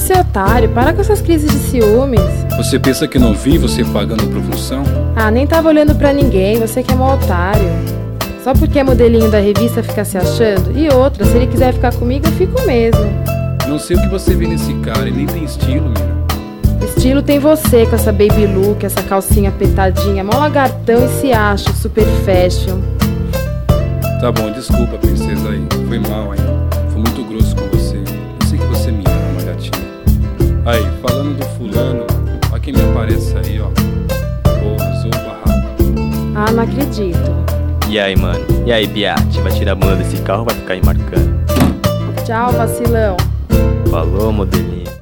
ser otário, para com essas crises de ciúmes. Você pensa que não vi você pagando por função? Ah, nem tava olhando pra ninguém, você que é mó otário. Só porque é modelinho da revista fica se achando? E outra, se ele quiser ficar comigo, eu fico mesmo. Não sei o que você vê nesse cara, ele nem tem estilo, mina. Estilo tem você com essa baby look, essa calcinha apertadinha, mó lagartão e se acha super fashion. Tá bom, desculpa, princesa aí. Foi mal, hein? Fui muito grosso com você. Eu sei que você me ama, gatinha. Aí, falando do fulano, olha quem me aparece aí, ó. Porra, sou barraco. Ah, não acredito. E aí, mano? E aí, Biate? Vai tirar a bunda desse carro ou vai ficar aí marcando? Tchau, vacilão. Falou, modelinho.